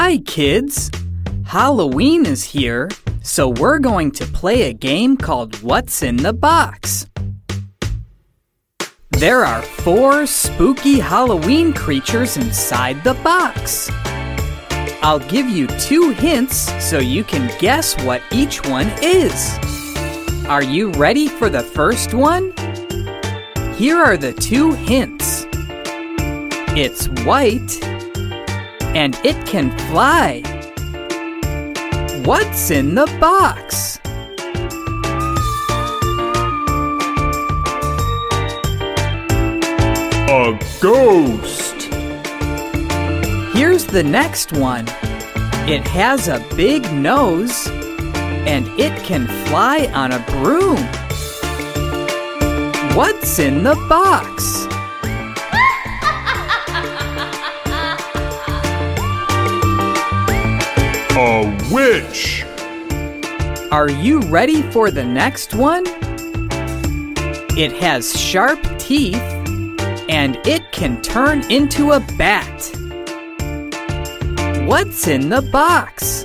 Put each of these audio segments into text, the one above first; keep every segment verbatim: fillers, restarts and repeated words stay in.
Hi, kids! Halloween is here, so we're going to play a game called What's in the Box? There are four spooky Halloween creatures inside the box. I'll give you two hints so you can guess what each one is. Are you ready for the first one? Here are the two hints. It's white and it can fly. What's in the box? A ghost. Here's the next one. It has a big nose and it can fly on a broom. What's in the box? A witch. Are you ready for the next one? It has sharp teeth and it can turn into a bat. What's in the box?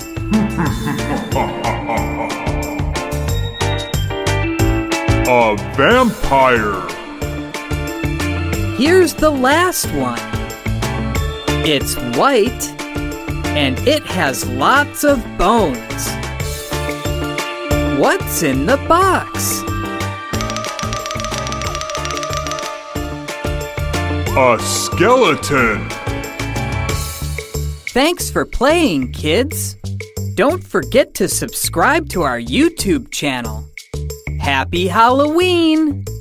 A vampire. Here's the last one. It's white and it has lots of bones. What's in the box? A skeleton. Thanks for playing, kids. Don't forget to subscribe to our YouTube channel. Happy Halloween!